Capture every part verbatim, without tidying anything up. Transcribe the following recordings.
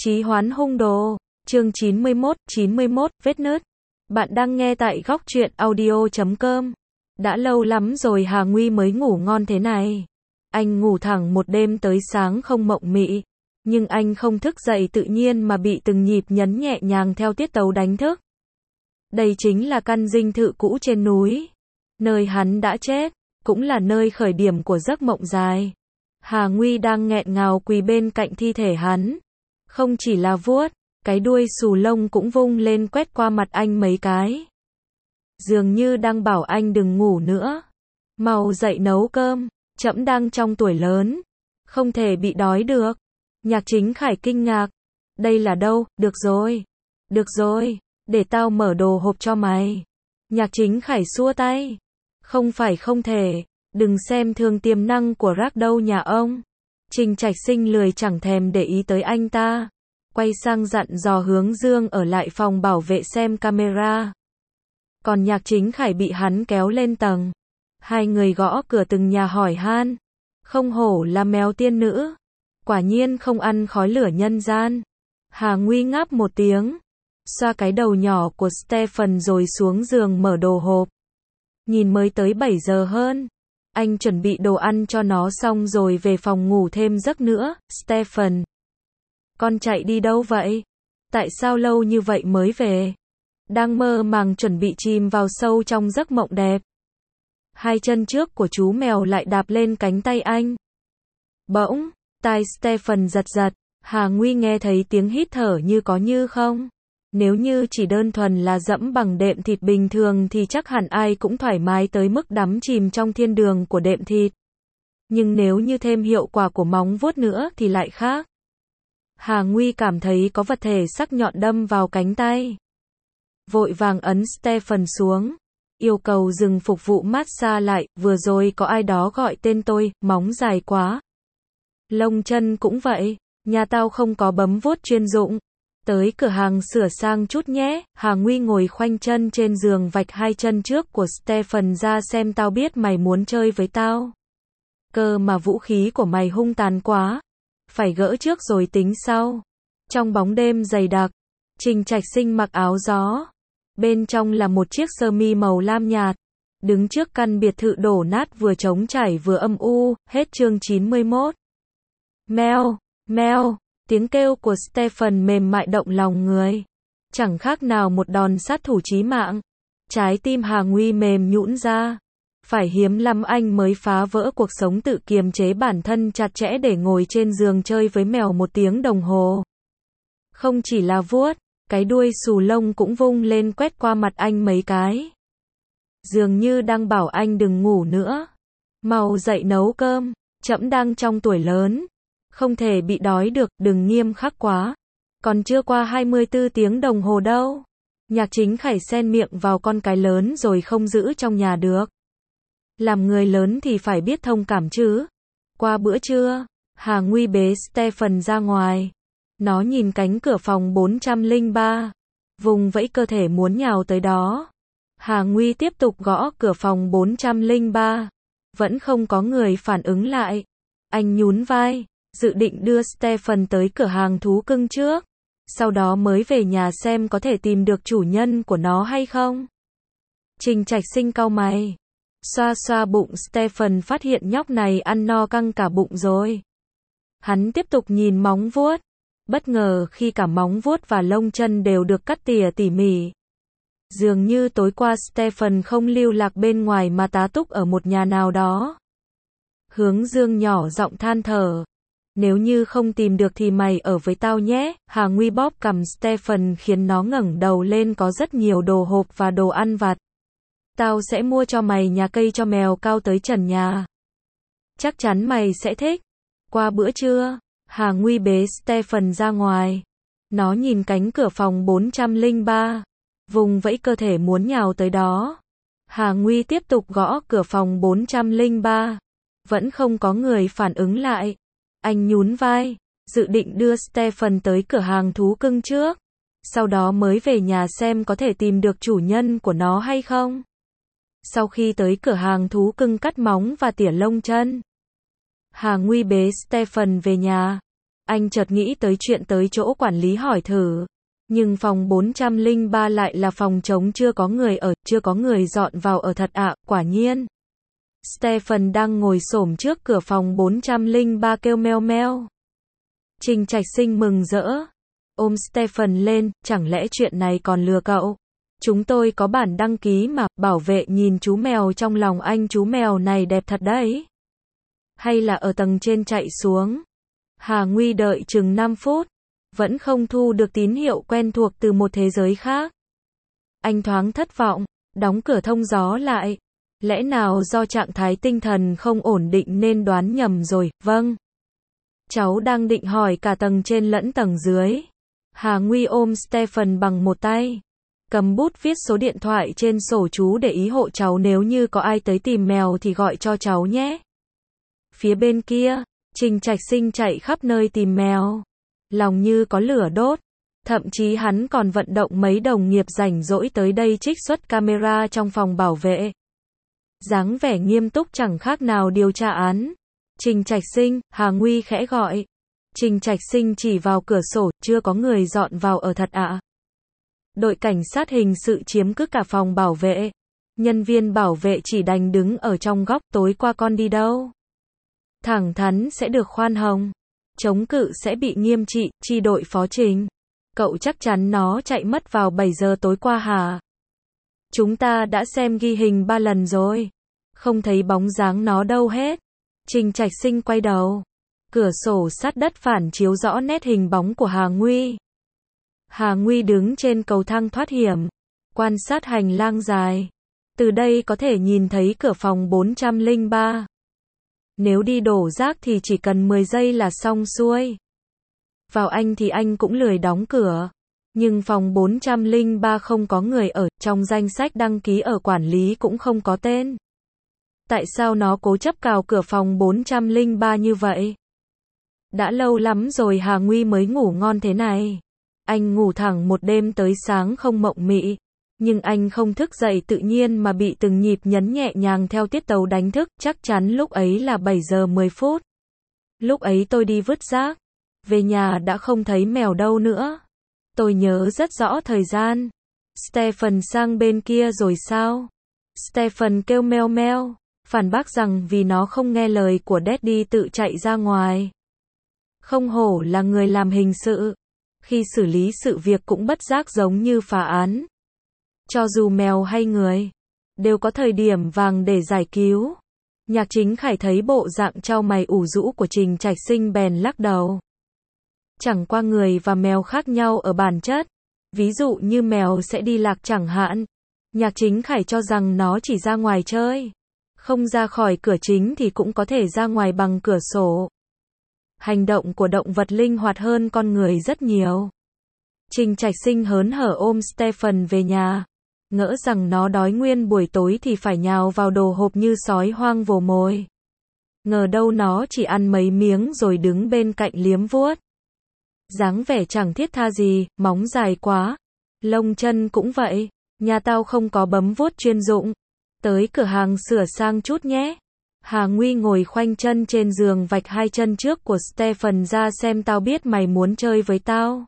Chí hoán hung đồ, chương chín mươi mốt, chín mươi mốt, vết nứt. Bạn đang nghe tại góc truyện audio chấm com. Đã lâu lắm rồi Hà Nguy mới ngủ ngon thế này. Anh ngủ thẳng một đêm tới sáng không mộng mị. Nhưng anh không thức dậy tự nhiên mà bị từng nhịp nhấn nhẹ nhàng theo tiết tấu đánh thức. Đây chính là căn dinh thự cũ trên núi. Nơi hắn đã chết, cũng là nơi khởi điểm của giấc mộng dài. Hà Nguy đang nghẹn ngào quỳ bên cạnh thi thể hắn. Không chỉ là vuốt, cái đuôi xù lông cũng vung lên quét qua mặt anh mấy cái. Dường như đang bảo anh đừng ngủ nữa. Mau dậy nấu cơm, trẫm đang trong tuổi lớn. Không thể bị đói được. Nhạc Chính Khải kinh ngạc. Đây là đâu, được rồi. Được rồi, để tao mở đồ hộp cho mày. Nhạc Chính Khải xua tay. Không phải không thể, đừng xem thường tiềm năng của rác đâu nhà ông. Trình Trạch Sinh lười chẳng thèm để ý tới anh ta. Quay sang dặn dò Hướng Dương ở lại phòng bảo vệ xem camera. Còn Nhạc Chính Khải bị hắn kéo lên tầng. Hai người gõ cửa từng nhà hỏi han. Không hổ là mèo tiên nữ. Quả nhiên không ăn khói lửa nhân gian. Hà Nguy ngáp một tiếng. Xoa cái đầu nhỏ của Stephen rồi xuống giường mở đồ hộp. Nhìn mới tới bảy giờ hơn. Anh chuẩn bị đồ ăn cho nó xong rồi về phòng ngủ thêm giấc nữa. Stephen, con chạy đi đâu vậy? Tại sao lâu như vậy mới về? Đang mơ màng chuẩn bị chìm vào sâu trong giấc mộng đẹp. Hai chân trước của chú mèo lại đạp lên cánh tay anh. Bỗng, tai Stephen giật giật. Hà Nguy nghe thấy tiếng hít thở như có như không. Nếu như chỉ đơn thuần là dẫm bằng đệm thịt bình thường thì chắc hẳn ai cũng thoải mái tới mức đắm chìm trong thiên đường của đệm thịt. Nhưng nếu như thêm hiệu quả của móng vuốt nữa thì lại khác. Hà Nguy cảm thấy có vật thể sắc nhọn đâm vào cánh tay. Vội vàng ấn Stephen xuống. Yêu cầu dừng phục vụ massage lại, vừa rồi có ai đó gọi tên tôi, móng dài quá. Lông chân cũng vậy, nhà tao không có bấm vuốt chuyên dụng. Tới cửa hàng sửa sang chút nhé. Hà Nguy ngồi khoanh chân trên giường vạch hai chân trước của Stephen ra xem tao biết mày muốn chơi với tao. Cơ mà vũ khí của mày hung tàn quá. Phải gỡ trước rồi tính sau. Trong bóng đêm dày đặc, Trình Trạch Sinh mặc áo gió. Bên trong là một chiếc sơ mi màu lam nhạt. Đứng trước căn biệt thự đổ nát vừa trống trải vừa âm u. Hết chương chín mươi mốt. Meo, meo. Tiếng kêu của Stephen mềm mại động lòng người. Chẳng khác nào một đòn sát thủ chí mạng. Trái tim Hà Nguy mềm nhũn ra. Phải hiếm lắm anh mới phá vỡ cuộc sống tự kiềm chế bản thân chặt chẽ để ngồi trên giường chơi với mèo một tiếng đồng hồ. Không chỉ là vuốt, cái đuôi xù lông cũng vung lên quét qua mặt anh mấy cái. Dường như đang bảo anh đừng ngủ nữa. Mau dậy nấu cơm, trẫm đang trong tuổi lớn. Không thể bị đói được, đừng nghiêm khắc quá. Còn chưa qua hai mươi tư tiếng đồng hồ đâu. Nhạc Chính Khải xen miệng vào con cái lớn rồi không giữ trong nhà được. Làm người lớn thì phải biết thông cảm chứ. Qua bữa trưa, Hà Nguy bế Stephen ra ngoài. Nó nhìn cánh cửa phòng bốn trăm lẻ ba. Vùng vẫy cơ thể muốn nhào tới đó. Hà Nguy tiếp tục gõ cửa phòng bốn trăm lẻ ba. Vẫn không có người phản ứng lại. Anh nhún vai. Dự định đưa Stephen tới cửa hàng thú cưng trước. Sau đó mới về nhà xem có thể tìm được chủ nhân của nó hay không. Trình Trạch Sinh cau mày. Xoa xoa bụng Stephen phát hiện nhóc này ăn no căng cả bụng rồi. Hắn tiếp tục nhìn móng vuốt. Bất ngờ khi cả móng vuốt và lông chân đều được cắt tỉa tỉ mỉ. Dường như tối qua Stephen không lưu lạc bên ngoài mà tá túc ở một nhà nào đó. Hướng Dương nhỏ giọng than thở. Nếu như không tìm được thì mày ở với tao nhé. Hà Nguy bóp cằm Stephen khiến nó ngẩng đầu lên, có rất nhiều đồ hộp và đồ ăn vặt. Tao sẽ mua cho mày nhà cây cho mèo cao tới trần nhà. Chắc chắn mày sẽ thích. Qua bữa trưa, Hà Nguy bế Stephen ra ngoài. Nó nhìn cánh cửa phòng bốn trăm lẻ ba. Vùng vẫy cơ thể muốn nhào tới đó. Hà Nguy tiếp tục gõ cửa phòng bốn trăm lẻ ba. Vẫn không có người phản ứng lại. Anh nhún vai, dự định đưa Stephen tới cửa hàng thú cưng trước. Sau đó mới về nhà xem có thể tìm được chủ nhân của nó hay không. Sau khi tới cửa hàng thú cưng cắt móng và tỉa lông chân, Hà Nguy bế Stephen về nhà. Anh chợt nghĩ tới chuyện tới chỗ quản lý hỏi thử. Nhưng phòng bốn trăm lẻ ba lại là phòng trống chưa có người ở, chưa có người dọn vào ở thật ạ, quả nhiên. Stephen đang ngồi xổm trước cửa phòng bốn trăm lẻ ba kêu meo meo. Trình Trạch Sinh mừng rỡ. Ôm Stephen lên, chẳng lẽ chuyện này còn lừa cậu? Chúng tôi có bản đăng ký mà, bảo vệ nhìn chú mèo trong lòng anh, chú mèo này đẹp thật đấy. Hay là ở tầng trên chạy xuống? Hà Nguy đợi chừng năm phút, vẫn không thu được tín hiệu quen thuộc từ một thế giới khác. Anh thoáng thất vọng, đóng cửa thông gió lại. Lẽ nào do trạng thái tinh thần không ổn định nên đoán nhầm rồi, vâng. Cháu đang định hỏi cả tầng trên lẫn tầng dưới. Hà Nguy ôm Stephen bằng một tay. Cầm bút viết số điện thoại trên sổ chú để ý hộ cháu, nếu như có ai tới tìm mèo thì gọi cho cháu nhé. Phía bên kia, Trình Trạch Sinh chạy khắp nơi tìm mèo. Lòng như có lửa đốt. Thậm chí hắn còn vận động mấy đồng nghiệp rảnh rỗi tới đây trích xuất camera trong phòng bảo vệ. Dáng vẻ nghiêm túc chẳng khác nào điều tra án. Trình Trạch Sinh, Hà Nguy khẽ gọi. Trình Trạch Sinh chỉ vào cửa sổ, chưa có người dọn vào ở thật ạ. Đội cảnh sát hình sự chiếm cứ cả phòng bảo vệ. Nhân viên bảo vệ chỉ đành đứng ở trong góc, tối qua con đi đâu? Thẳng thắn sẽ được khoan hồng. Chống cự sẽ bị nghiêm trị, chi đội phó Trình. Cậu chắc chắn nó chạy mất vào bảy giờ tối qua hả? Chúng ta đã xem ghi hình ba lần rồi. Không thấy bóng dáng nó đâu hết. Trình Trạch Sinh quay đầu. Cửa sổ sát đất phản chiếu rõ nét hình bóng của Hà Nguy. Hà Nguy đứng trên cầu thang thoát hiểm, quan sát hành lang dài. Từ đây có thể nhìn thấy cửa phòng bốn trăm lẻ ba. Nếu đi đổ rác thì chỉ cần mười giây là xong xuôi. Vào anh thì anh cũng lười đóng cửa. Nhưng phòng bốn trăm lẻ ba không có người ở, trong danh sách đăng ký ở quản lý cũng không có tên. Tại sao nó cố chấp cào cửa phòng bốn trăm lẻ ba như vậy? Đã lâu lắm rồi Hà Nguy mới ngủ ngon thế này. Anh ngủ thẳng một đêm tới sáng không mộng mị. Nhưng anh không thức dậy tự nhiên mà bị từng nhịp nhấn nhẹ nhàng theo tiết tấu đánh thức, chắc chắn lúc ấy là bảy giờ mười phút. Lúc ấy tôi đi vứt rác. Về nhà đã không thấy mèo đâu nữa. Tôi nhớ rất rõ thời gian. Stephen sang bên kia rồi sao? Stephen kêu meo meo, phản bác rằng vì nó không nghe lời của Daddy tự chạy ra ngoài. Không hổ là người làm hình sự. Khi xử lý sự việc cũng bất giác giống như phá án. Cho dù mèo hay người, đều có thời điểm vàng để giải cứu. Nhạc Chính Khải thấy bộ dạng trao mày ủ rũ của Trình Trạch Sinh bèn lắc đầu. Chẳng qua người và mèo khác nhau ở bản chất. Ví dụ như mèo sẽ đi lạc chẳng hạn. Nhạc Chính Khải cho rằng nó chỉ ra ngoài chơi. Không ra khỏi cửa chính thì cũng có thể ra ngoài bằng cửa sổ. Hành động của động vật linh hoạt hơn con người rất nhiều. Trình Trạch Sinh hớn hở ôm Stephen về nhà. Ngỡ rằng nó đói nguyên buổi tối thì phải nhào vào đồ hộp như sói hoang vồ mồi. Ngờ đâu nó chỉ ăn mấy miếng rồi đứng bên cạnh liếm vuốt. Dáng vẻ chẳng thiết tha gì, móng dài quá. Lông chân cũng vậy. Nhà tao không có bấm vuốt chuyên dụng. Tới cửa hàng sửa sang chút nhé. Hà Nguy ngồi khoanh chân trên giường vạch hai chân trước của Stephen ra xem tao biết mày muốn chơi với tao.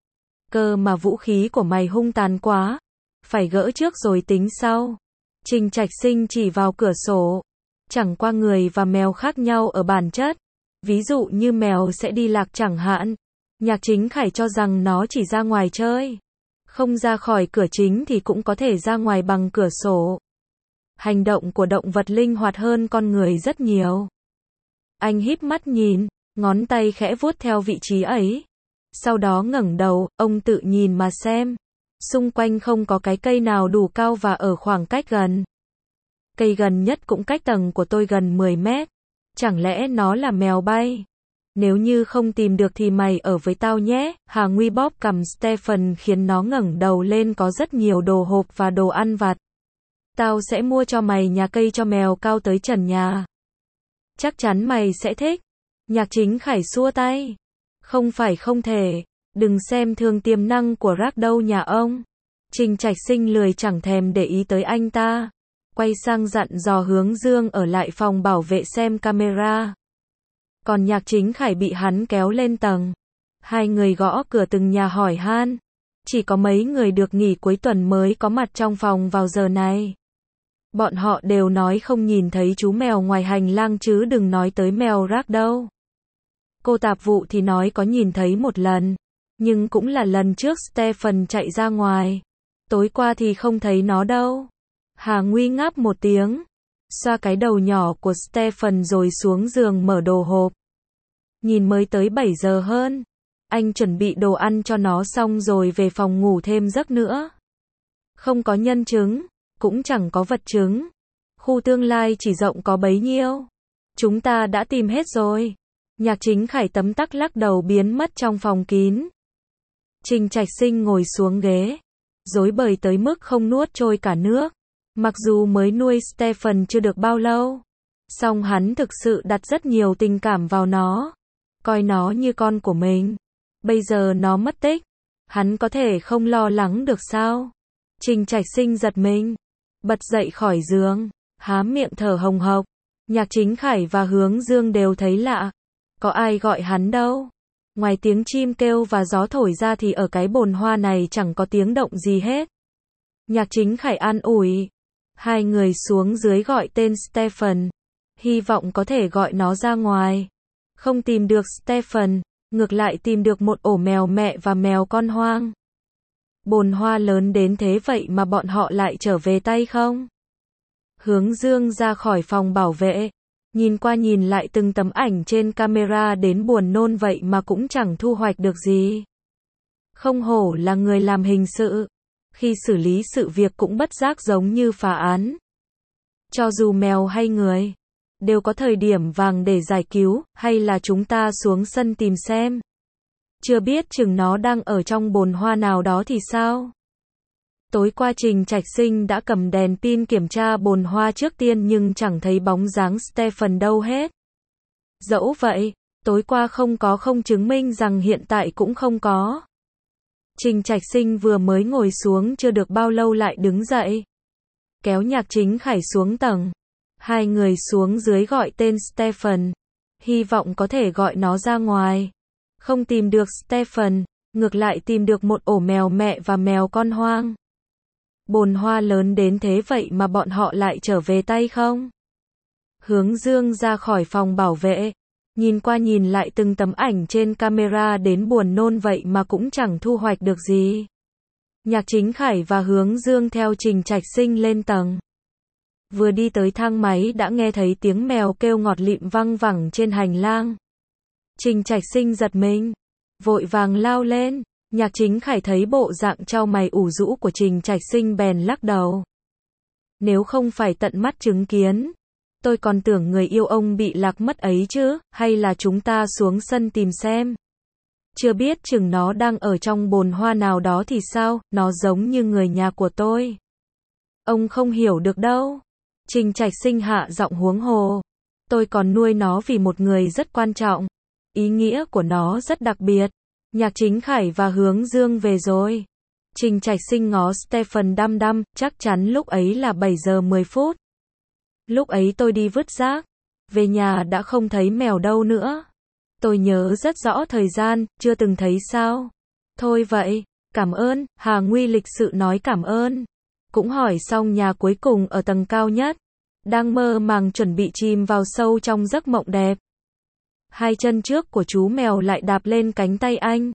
Cơ mà vũ khí của mày hung tàn quá. Phải gỡ trước rồi tính sau. Trình Trạch Sinh chỉ vào cửa sổ. Chẳng qua người và mèo khác nhau ở bản chất. Ví dụ như mèo sẽ đi lạc chẳng hạn. Nhạc Chính Khải cho rằng nó chỉ ra ngoài chơi. Không ra khỏi cửa chính thì cũng có thể ra ngoài bằng cửa sổ. Hành động của động vật linh hoạt hơn con người rất nhiều. Anh híp mắt nhìn, ngón tay khẽ vuốt theo vị trí ấy. Sau đó ngẩng đầu, ông tự nhìn mà xem. Xung quanh không có cái cây nào đủ cao và ở khoảng cách gần. Cây gần nhất cũng cách tầng của tôi gần mười mét. Chẳng lẽ nó là mèo bay? Nếu như không tìm được thì mày ở với tao nhé. Hà Nguy bóp cằm Stephen khiến nó ngẩng đầu lên, có rất nhiều đồ hộp và đồ ăn vặt. Tao sẽ mua cho mày nhà cây cho mèo cao tới trần nhà. Chắc chắn mày sẽ thích. Nhạc Chính Khải xua tay. Không phải không thể. Đừng xem thường tiềm năng của rác đâu nhà ông. Trình Trạch Sinh lười chẳng thèm để ý tới anh ta. Quay sang dặn dò Hướng Dương ở lại phòng bảo vệ xem camera. Còn Nhạc Chính Khải bị hắn kéo lên tầng. Hai người gõ cửa từng nhà hỏi han. Chỉ có mấy người được nghỉ cuối tuần mới có mặt trong phòng vào giờ này. Bọn họ đều nói không nhìn thấy chú mèo ngoài hành lang chứ đừng nói tới mèo rác đâu. Cô tạp vụ thì nói có nhìn thấy một lần. Nhưng cũng là lần trước Stephen chạy ra ngoài. Tối qua thì không thấy nó đâu. Hà Nguy ngáp một tiếng. Xoa cái đầu nhỏ của Stephen rồi xuống giường mở đồ hộp. Nhìn mới tới bảy giờ hơn. Anh chuẩn bị đồ ăn cho nó xong rồi về phòng ngủ thêm giấc nữa. Không có nhân chứng, cũng chẳng có vật chứng. Khu tương lai chỉ rộng có bấy nhiêu. Chúng ta đã tìm hết rồi. Nhạc Chính Khải tấm tắc lắc đầu biến mất trong phòng kín. Trình Trạch Sinh ngồi xuống ghế. Rối bời tới mức không nuốt trôi cả nước. Mặc dù mới nuôi Stephen chưa được bao lâu. Song hắn thực sự đặt rất nhiều tình cảm vào nó. Coi nó như con của mình. Bây giờ nó mất tích. Hắn có thể không lo lắng được sao? Trình Trạch Sinh giật mình. Bật dậy khỏi giường. Há miệng thở hồng hộc. Nhạc Chính Khải và Hướng Dương đều thấy lạ. Có ai gọi hắn đâu. Ngoài tiếng chim kêu và gió thổi ra thì ở cái bồn hoa này chẳng có tiếng động gì hết. Nhạc Chính Khải an ủi. Hai người xuống dưới gọi tên Stephen. Hy vọng có thể gọi nó ra ngoài. Không tìm được Stephen, ngược lại tìm được một ổ mèo mẹ và mèo con hoang. Bồn hoa lớn đến thế vậy mà bọn họ lại trở về tay không? Hướng Dương ra khỏi phòng bảo vệ. Nhìn qua nhìn lại từng tấm ảnh trên camera đến buồn nôn vậy mà cũng chẳng thu hoạch được gì. Không hổ là người làm hình sự. Khi xử lý sự việc cũng bất giác giống như phá án. Cho dù mèo hay người, đều có thời điểm vàng để giải cứu, hay là chúng ta xuống sân tìm xem. Chưa biết chừng nó đang ở trong bồn hoa nào đó thì sao? Tối qua Trình Trạch Sinh đã cầm đèn pin kiểm tra bồn hoa trước tiên nhưng chẳng thấy bóng dáng Stephen đâu hết. Dẫu vậy, tối qua không có không chứng minh rằng hiện tại cũng không có. Trình Trạch Sinh vừa mới ngồi xuống chưa được bao lâu lại đứng dậy. Kéo Nhạc Chính Khải xuống tầng. Hai người xuống dưới gọi tên Stephen. Hy vọng có thể gọi nó ra ngoài. Không tìm được Stephen, ngược lại tìm được một ổ mèo mẹ và mèo con hoang. Bồn hoa lớn đến thế vậy mà bọn họ lại trở về tay không? Hướng Dương ra khỏi phòng bảo vệ. Nhìn qua nhìn lại từng tấm ảnh trên camera đến buồn nôn vậy mà cũng chẳng thu hoạch được gì. Nhạc Chính Khải và Hướng Dương theo Trình Trạch Sinh lên tầng. Vừa đi tới thang máy đã nghe thấy tiếng mèo kêu ngọt lịm văng vẳng trên hành lang. Trình Trạch Sinh giật mình. Vội vàng lao lên. Nhạc Chính Khải thấy bộ dạng chau mày ủ rũ của Trình Trạch Sinh bèn lắc đầu. Nếu không phải tận mắt chứng kiến, tôi còn tưởng người yêu ông bị lạc mất ấy chứ, hay là chúng ta xuống sân tìm xem. Chưa biết chừng nó đang ở trong bồn hoa nào đó thì sao, nó giống như người nhà của tôi. Ông không hiểu được đâu. Trình Trạch Sinh hạ giọng huống hồ. Tôi còn nuôi nó vì một người rất quan trọng. Ý nghĩa của nó rất đặc biệt. Nhạc Chính Khải và Hướng Dương về rồi. Trình Trạch Sinh ngó Stephen đăm đăm, chắc chắn lúc ấy là bảy giờ mười phút. Lúc ấy tôi đi vứt rác. Về nhà đã không thấy mèo đâu nữa. Tôi nhớ rất rõ thời gian, chưa từng thấy sao. Thôi vậy, cảm ơn, Hà Nguy lịch sự nói cảm ơn. Cũng hỏi xong nhà cuối cùng ở tầng cao nhất. Đang mơ màng chuẩn bị chìm vào sâu trong giấc mộng đẹp. Hai chân trước của chú mèo lại đạp lên cánh tay anh.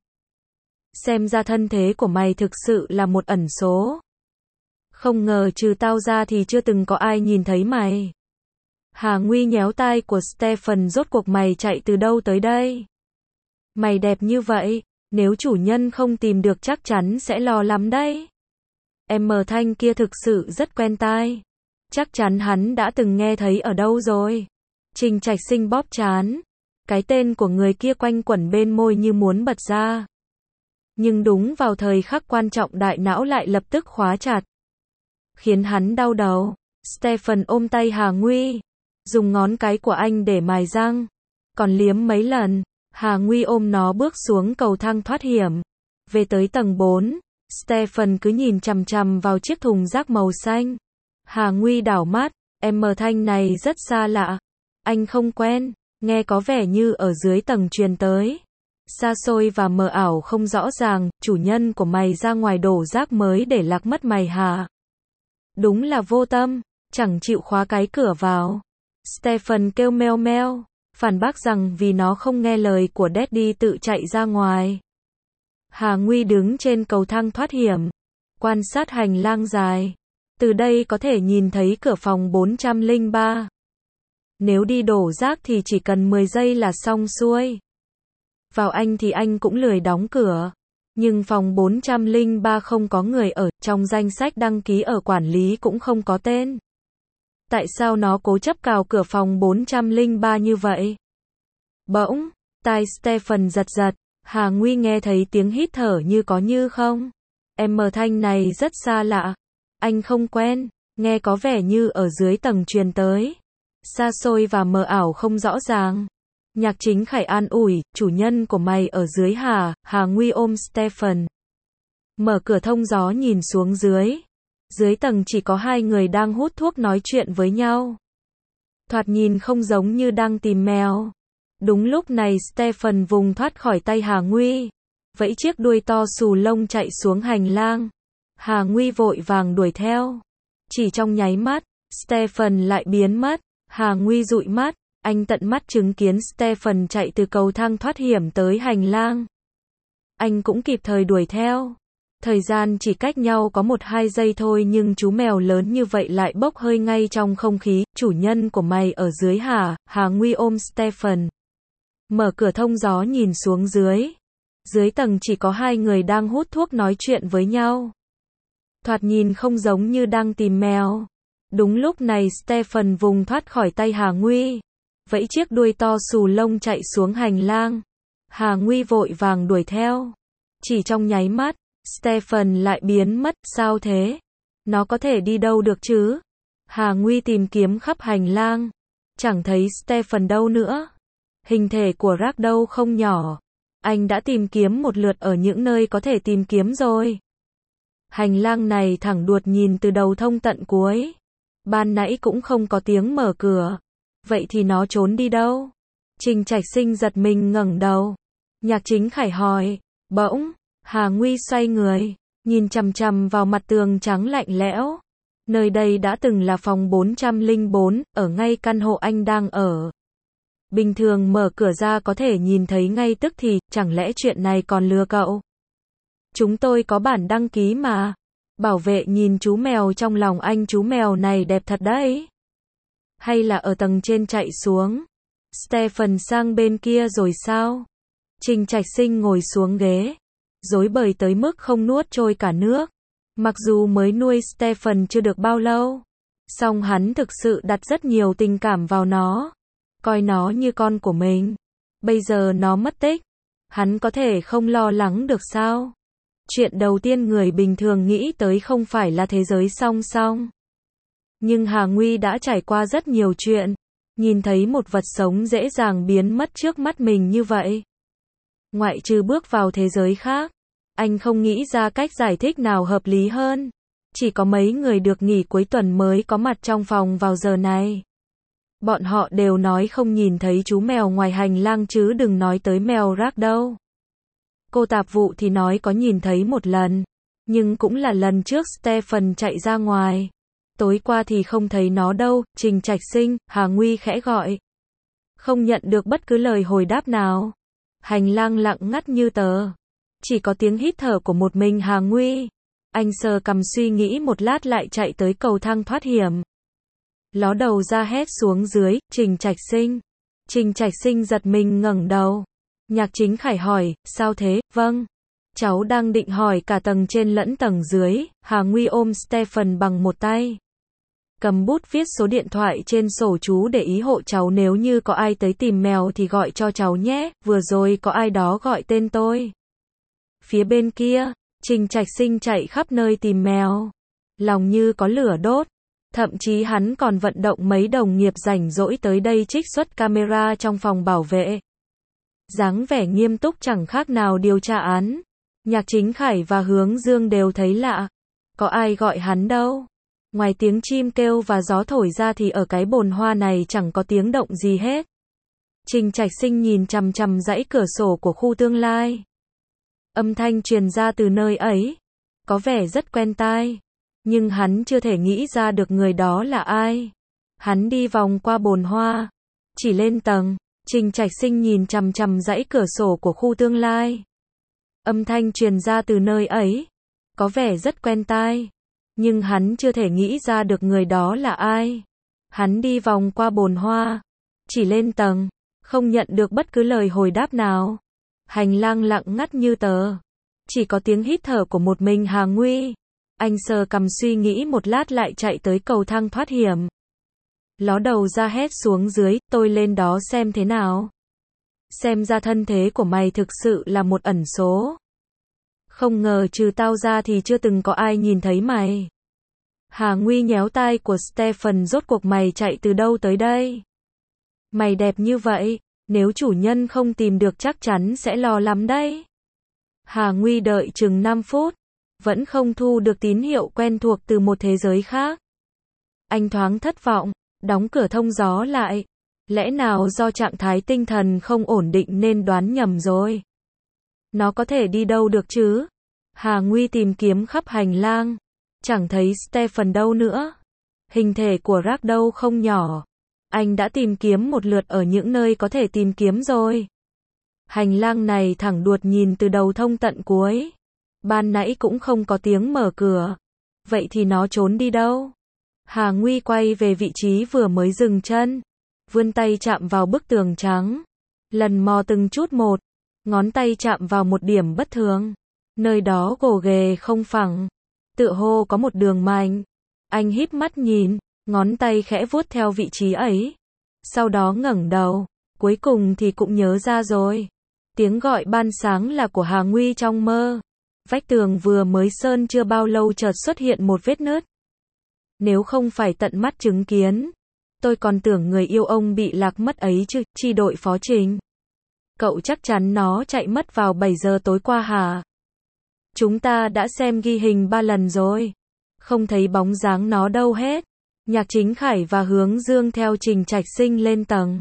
Xem ra thân thế của mày thực sự là một ẩn số. Không ngờ trừ tao ra thì chưa từng có ai nhìn thấy mày. Hà Nguy nhéo tai của Stephen, rốt cuộc mày chạy từ đâu tới đây? Mày đẹp như vậy, nếu chủ nhân không tìm được chắc chắn sẽ lo lắm đấy. Em mờ thanh kia thực sự rất quen tai. Chắc chắn hắn đã từng nghe thấy ở đâu rồi. Trình Trạch Sinh bóp trán. Cái tên của người kia quanh quẩn bên môi như muốn bật ra. Nhưng đúng vào thời khắc quan trọng đại não lại lập tức khóa chặt. Khiến hắn đau đầu. Stephen ôm tay Hà Nguy. Dùng ngón cái của anh để mài răng. Còn liếm mấy lần. Hà Nguy ôm nó bước xuống cầu thang thoát hiểm. Về tới tầng bốn. Stephen cứ nhìn chằm chằm vào chiếc thùng rác màu xanh. Hà Nguy đảo mắt. Em mờ thanh này rất xa lạ. Anh không quen. nghe có vẻ như ở dưới tầng truyền tới. Xa xôi và mờ ảo không rõ ràng, chủ nhân của mày ra ngoài đổ rác mới để lạc mất mày hả? Đúng là vô tâm, chẳng chịu khóa cái cửa vào. Stephen kêu meo meo, phản bác rằng vì nó không nghe lời của Daddy tự chạy ra ngoài. Hà Nguy đứng trên cầu thang thoát hiểm, quan sát hành lang dài. Từ đây có thể nhìn thấy cửa phòng bốn trăm lẻ ba. Nếu đi đổ rác thì chỉ cần mười giây là xong xuôi. Vào anh thì anh cũng lười đóng cửa. Nhưng phòng bốn trăm lẻ ba không có người ở, trong danh sách đăng ký ở quản lý cũng không có tên. Tại sao nó cố chấp cào cửa phòng bốn trăm lẻ ba như vậy? Bỗng, tai Stephen giật giật, Hà Nguy nghe thấy tiếng hít thở như có như không. Em mờ thanh này rất xa lạ. Anh không quen, nghe có vẻ như ở dưới tầng truyền tới. Xa xôi và mờ ảo không rõ ràng. Nhạc Chính Khải an ủi, chủ nhân của mày ở dưới hả? Hà Nguy ôm Stephen. Mở cửa thông gió nhìn xuống dưới. Dưới tầng chỉ có hai người đang hút thuốc nói chuyện với nhau. Thoạt nhìn không giống như đang tìm mèo. Đúng lúc này Stephen vùng thoát khỏi tay Hà Nguy. Vẫy chiếc đuôi to xù lông chạy xuống hành lang. Hà Nguy vội vàng đuổi theo. Chỉ trong nháy mắt, Stephen lại biến mất. Hà Nguy dụi mắt. Anh tận mắt chứng kiến Stephen chạy từ cầu thang thoát hiểm tới hành lang. Anh cũng kịp thời đuổi theo. Thời gian chỉ cách nhau có một hai giây thôi nhưng chú mèo lớn như vậy lại bốc hơi ngay trong không khí. Chủ nhân của mày ở dưới hả? Hà Nguy ôm Stephen. Mở cửa thông gió nhìn xuống dưới. Dưới tầng chỉ có hai người đang hút thuốc nói chuyện với nhau. Thoạt nhìn không giống như đang tìm mèo. Đúng lúc này Stephen vùng thoát khỏi tay Hà Nguy. Vẫy chiếc đuôi to xù lông chạy xuống hành lang. Hà Nguy vội vàng đuổi theo. Chỉ trong nháy mắt, Stephen lại biến mất. Sao thế? Nó có thể đi đâu được chứ? Hà Nguy tìm kiếm khắp hành lang. Chẳng thấy Stephen đâu nữa. Hình thể của rác đâu không nhỏ. Anh đã tìm kiếm một lượt ở những nơi có thể tìm kiếm rồi. Hành lang này thẳng đuột nhìn từ đầu thông tận cuối. Ban nãy cũng không có tiếng mở cửa. Vậy thì nó trốn đi đâu? Trình Trạch Sinh giật mình ngẩng đầu. Nhạc Chính Khải hỏi. Bỗng, Hà Nguy xoay người, nhìn chằm chằm vào mặt tường trắng lạnh lẽo. Nơi đây đã từng là phòng bốn trăm lẻ bốn, ở ngay căn hộ anh đang ở. Bình thường mở cửa ra có thể nhìn thấy ngay tức thì, chẳng lẽ chuyện này còn lừa cậu? Chúng tôi có bản đăng ký mà. Bảo vệ nhìn chú mèo trong lòng anh, chú mèo này đẹp thật đấy. Hay là ở tầng trên chạy xuống? Stephen sang bên kia rồi sao? Trình Trạch Sinh ngồi xuống ghế, rối bời tới mức không nuốt trôi cả nước. Mặc dù mới nuôi Stephen chưa được bao lâu, song hắn thực sự đặt rất nhiều tình cảm vào nó, coi nó như con của mình. Bây giờ nó mất tích, hắn có thể không lo lắng được sao? Chuyện đầu tiên người bình thường nghĩ tới không phải là thế giới song song. Nhưng Hà Nguy đã trải qua rất nhiều chuyện, nhìn thấy một vật sống dễ dàng biến mất trước mắt mình như vậy. Ngoại trừ bước vào thế giới khác, anh không nghĩ ra cách giải thích nào hợp lý hơn. Chỉ có mấy người được nghỉ cuối tuần mới có mặt trong phòng vào giờ này. Bọn họ đều nói không nhìn thấy chú mèo ngoài hành lang chứ đừng nói tới mèo rác đâu. Cô tạp vụ thì nói có nhìn thấy một lần, nhưng cũng là lần trước Stephen chạy ra ngoài. Tối qua thì không thấy nó đâu. Trình Trạch Sinh, Hà Nguy khẽ gọi. Không nhận được bất cứ lời hồi đáp nào. Hành lang lặng ngắt như tờ. Chỉ có tiếng hít thở của một mình Hà Nguy. Anh sờ cằm suy nghĩ một lát lại chạy tới cầu thang thoát hiểm. Ló đầu ra hét xuống dưới, Trình Trạch Sinh. Trình Trạch Sinh giật mình ngẩng đầu. Nhạc Chính Khải hỏi, sao thế? Vâng. Cháu đang định hỏi cả tầng trên lẫn tầng dưới. Hà Nguy ôm Stephen bằng một tay. Cầm bút viết số điện thoại trên sổ chú để ý hộ cháu, nếu như có ai tới tìm mèo thì gọi cho cháu nhé, vừa rồi có ai đó gọi tên tôi. Phía bên kia, Trình Trạch Sinh chạy khắp nơi tìm mèo. Lòng như có lửa đốt. Thậm chí hắn còn vận động mấy đồng nghiệp rảnh rỗi tới đây trích xuất camera trong phòng bảo vệ. Dáng vẻ nghiêm túc chẳng khác nào điều tra án. Nhạc Chính Khải và Hướng Dương đều thấy lạ. Có ai gọi hắn đâu. Ngoài tiếng chim kêu và gió thổi ra thì ở cái bồn hoa này chẳng có tiếng động gì hết. Trình Trạch Sinh nhìn chằm chằm dãy cửa sổ của khu tương lai. Âm thanh truyền ra từ nơi ấy, có vẻ rất quen tai, nhưng hắn chưa thể nghĩ ra được người đó là ai. Hắn đi vòng qua bồn hoa, chỉ lên tầng. Trình Trạch Sinh nhìn chằm chằm dãy cửa sổ của khu tương lai. Âm thanh truyền ra từ nơi ấy, có vẻ rất quen tai, nhưng hắn chưa thể nghĩ ra được người đó là ai. Hắn đi vòng qua bồn hoa, chỉ lên tầng, không nhận được bất cứ lời hồi đáp nào. Hành lang lặng ngắt như tờ, chỉ có tiếng hít thở của một mình Hà Nguy. Anh sờ cằm suy nghĩ một lát lại chạy tới cầu thang thoát hiểm. Ló đầu ra hét xuống dưới, tôi lên đó xem thế nào. Xem ra thân thế của mày thực sự là một ẩn số. Không ngờ trừ tao ra thì chưa từng có ai nhìn thấy mày. Hà Nguy nhéo tai của Stephen, rốt cuộc mày chạy từ đâu tới đây? Mày đẹp như vậy, nếu chủ nhân không tìm được chắc chắn sẽ lo lắm đấy. Hà Nguy đợi chừng năm phút, vẫn không thu được tín hiệu quen thuộc từ một thế giới khác. Anh thoáng thất vọng, đóng cửa thông gió lại. Lẽ nào do trạng thái tinh thần không ổn định nên đoán nhầm rồi? Nó có thể đi đâu được chứ? Hà Nguy tìm kiếm khắp hành lang, chẳng thấy Stephen đâu nữa. Hình thể của rác đâu không nhỏ. Anh đã tìm kiếm một lượt ở những nơi có thể tìm kiếm rồi. Hành lang này thẳng đuột nhìn từ đầu thông tận cuối. Ban nãy cũng không có tiếng mở cửa. Vậy thì nó trốn đi đâu? Hà Nguy quay về vị trí vừa mới dừng chân, vươn tay chạm vào bức tường trắng, lần mò từng chút một, ngón tay chạm vào một điểm bất thường. Nơi đó gồ ghề không phẳng, tựa hồ có một đường mạnh. Anh híp mắt nhìn, ngón tay khẽ vuốt theo vị trí ấy. Sau đó ngẩng đầu, cuối cùng thì cũng nhớ ra rồi. Tiếng gọi ban sáng là của Hà Nguy trong mơ. Vách tường vừa mới sơn chưa bao lâu chợt xuất hiện một vết nứt. Nếu không phải tận mắt chứng kiến, tôi còn tưởng người yêu ông bị lạc mất ấy chứ. Chi đội phó Trình, cậu chắc chắn nó chạy mất vào bảy giờ tối qua hả? Chúng ta đã xem ghi hình ba lần rồi, không thấy bóng dáng nó đâu hết. Nhạc Chính Khải và Hướng Dương theo Trình Trạch Sinh lên tầng.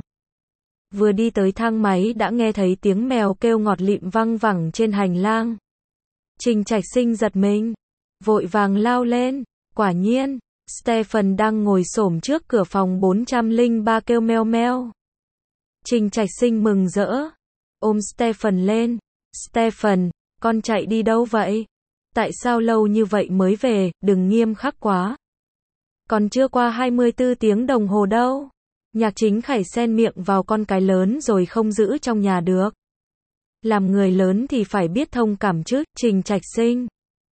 Vừa đi tới thang máy đã nghe thấy tiếng mèo kêu ngọt lịm văng vẳng trên hành lang. Trình Trạch Sinh giật mình, vội vàng lao lên. Quả nhiên, Stephen đang ngồi xổm trước cửa phòng bốn trăm lẻ ba kêu meo meo. Trình Trạch Sinh mừng rỡ, ôm Stephen lên. Stephen, con chạy đi đâu vậy? Tại sao lâu như vậy mới về? Đừng nghiêm khắc quá. Còn chưa qua hai mươi tư tiếng đồng hồ đâu. Nhạc Chính Khải xen miệng vào, con cái lớn rồi không giữ trong nhà được. Làm người lớn thì phải biết thông cảm chứ. Trình Trạch Sinh.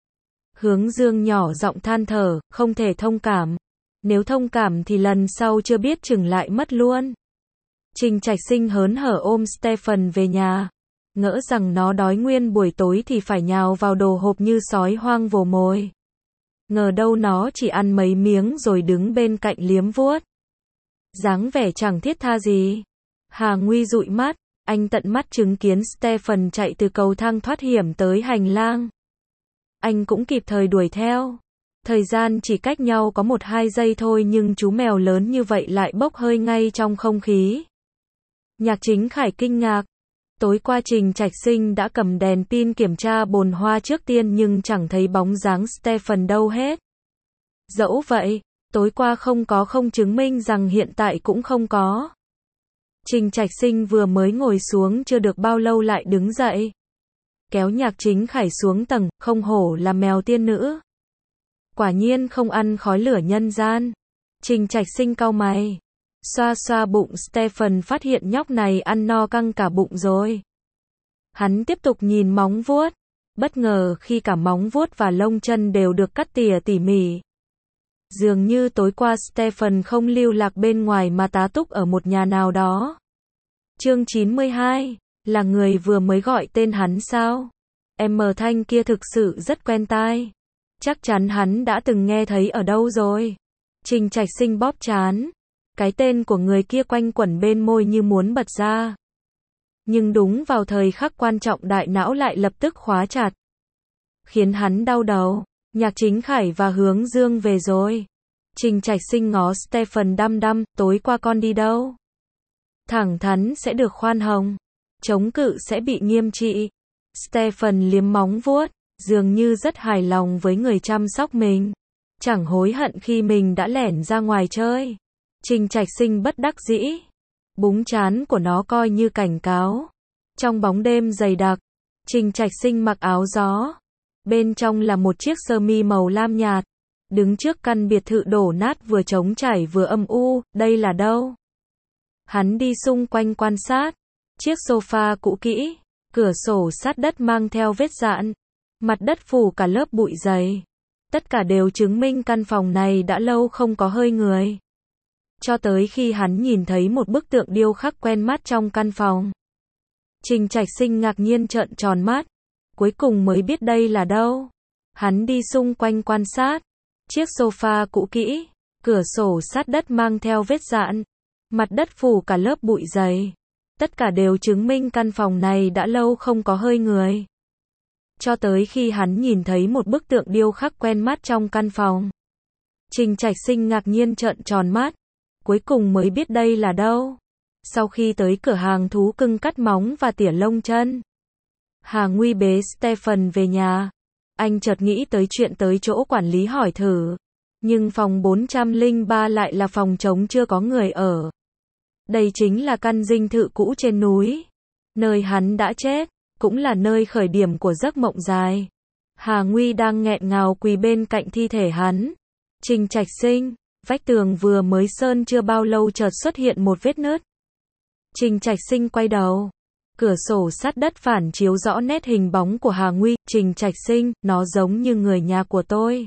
Hướng Dương nhỏ giọng than thở, không thể thông cảm. Nếu thông cảm thì lần sau chưa biết chừng lại mất luôn. Trình Trạch Sinh hớn hở ôm Stephen về nhà. Ngỡ rằng nó đói nguyên buổi tối thì phải nhào vào đồ hộp như sói hoang vồ mồi. Ngờ đâu nó chỉ ăn mấy miếng rồi đứng bên cạnh liếm vuốt. Dáng vẻ chẳng thiết tha gì. Hà Nguy dụi mắt, anh tận mắt chứng kiến Stephen chạy từ cầu thang thoát hiểm tới hành lang. Anh cũng kịp thời đuổi theo. Thời gian chỉ cách nhau có một hai giây thôi nhưng chú mèo lớn như vậy lại bốc hơi ngay trong không khí. Nhạc Chính Khải kinh ngạc. Tối qua Trình Trạch Sinh đã cầm đèn pin kiểm tra bồn hoa trước tiên nhưng chẳng thấy bóng dáng Stephen đâu hết. Dẫu vậy, tối qua không có không chứng minh rằng hiện tại cũng không có. Trình Trạch Sinh vừa mới ngồi xuống chưa được bao lâu lại đứng dậy. Kéo Nhạc Chính Khải xuống tầng, không hổ là mèo tiên nữ. Quả nhiên không ăn khói lửa nhân gian. Trình Trạch Sinh cau mày. Xoa xoa bụng Stephen, phát hiện nhóc này ăn no căng cả bụng rồi. Hắn tiếp tục nhìn móng vuốt. Bất ngờ khi cả móng vuốt và lông chân đều được cắt tỉa tỉ mỉ. Dường như tối qua Stephen không lưu lạc bên ngoài mà tá túc ở một nhà nào đó. Chương chín mươi hai, là người vừa mới gọi tên hắn sao? Em mờ thanh kia thực sự rất quen tai. Chắc chắn hắn đã từng nghe thấy ở đâu rồi. Trình Trạch Sinh bóp trán. Cái tên của người kia quanh quẩn bên môi như muốn bật ra. Nhưng đúng vào thời khắc quan trọng đại não lại lập tức khóa chặt. Khiến hắn đau đầu. Nhạc Chính Khải và Hướng Dương về rồi. Trình Trạch Sinh ngó Stephen đăm đăm, tối qua con đi đâu? thẳng thắn sẽ được khoan hồng, chống cự sẽ bị nghiêm trị. Stephen liếm móng vuốt, dường như rất hài lòng với người chăm sóc mình. Chẳng hối hận khi mình đã lẻn ra ngoài chơi. Trình Trạch Sinh bất đắc dĩ. Búng trán của nó coi như cảnh cáo. Trong bóng đêm dày đặc, Trình Trạch Sinh mặc áo gió. Bên trong là một chiếc sơ mi màu lam nhạt. Đứng trước căn biệt thự đổ nát vừa trống trải vừa âm u, đây là đâu? Hắn đi xung quanh quan sát. Chiếc sofa cũ kỹ, cửa sổ sát đất mang theo vết dạn. Mặt đất phủ cả lớp bụi dày. Tất cả đều chứng minh căn phòng này đã lâu không có hơi người. Cho tới khi hắn nhìn thấy một bức tượng điêu khắc quen mắt trong căn phòng. Trình Trạch Sinh ngạc nhiên trợn tròn mắt. Cuối cùng mới biết đây là đâu. Hắn đi xung quanh quan sát. Chiếc sofa cũ kỹ, cửa sổ sát đất mang theo vết dạn. Mặt đất phủ cả lớp bụi dày. Tất cả đều chứng minh căn phòng này đã lâu không có hơi người. Cho tới khi hắn nhìn thấy một bức tượng điêu khắc quen mắt trong căn phòng. Trình Trạch Sinh ngạc nhiên trợn tròn mắt. Cuối cùng mới biết đây là đâu. Sau khi tới cửa hàng thú cưng cắt móng và tỉa lông chân, Hà Nguy bế Stephen về nhà. Anh chợt nghĩ tới chuyện tới chỗ quản lý hỏi thử. Nhưng phòng bốn trăm lẻ ba lại là phòng trống chưa có người ở. Đây chính là căn dinh thự cũ trên núi. Nơi hắn đã chết, cũng là nơi khởi điểm của giấc mộng dài. Hà Nguy đang nghẹn ngào quỳ bên cạnh thi thể hắn. Trình Trạch Sinh, vách tường vừa mới sơn chưa bao lâu chợt xuất hiện một vết nứt. Trình Trạch Sinh quay đầu. Cửa sổ sát đất phản chiếu rõ nét hình bóng của Hà Nguy. Trình Trạch Sinh, nó giống như người nhà của tôi.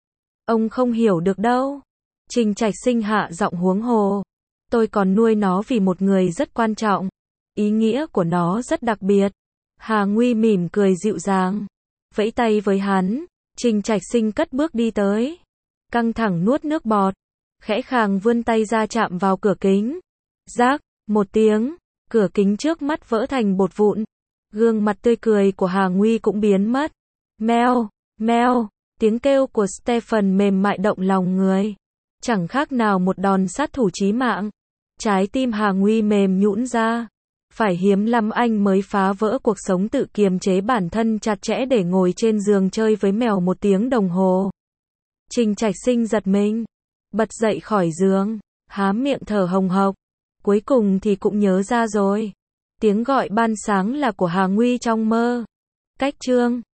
Ông không hiểu được đâu. Trình Trạch Sinh hạ giọng huống hồ. Tôi còn nuôi nó vì một người rất quan trọng. Ý nghĩa của nó rất đặc biệt. Hà Nguy mỉm cười dịu dàng. Vẫy tay với hắn. Trình Trạch Sinh cất bước đi tới. Căng thẳng nuốt nước bọt. Khẽ khàng vươn tay ra chạm vào cửa kính. Rác, một tiếng. Cửa kính trước mắt vỡ thành bột vụn. Gương mặt tươi cười của Hà Nguy cũng biến mất. Meo, meo. Tiếng kêu của Stephen mềm mại động lòng người. Chẳng khác nào một đòn sát thủ chí mạng. Trái tim Hà Nguy mềm nhũn ra. Phải hiếm lắm anh mới phá vỡ cuộc sống tự kiềm chế bản thân chặt chẽ để ngồi trên giường chơi với mèo một tiếng đồng hồ. Trình Trạch Sinh giật mình. Bật dậy khỏi giường. Há miệng thở hồng hộc. Cuối cùng thì cũng nhớ ra rồi. Tiếng gọi ban sáng là của Hà Nguy trong mơ. Cách chương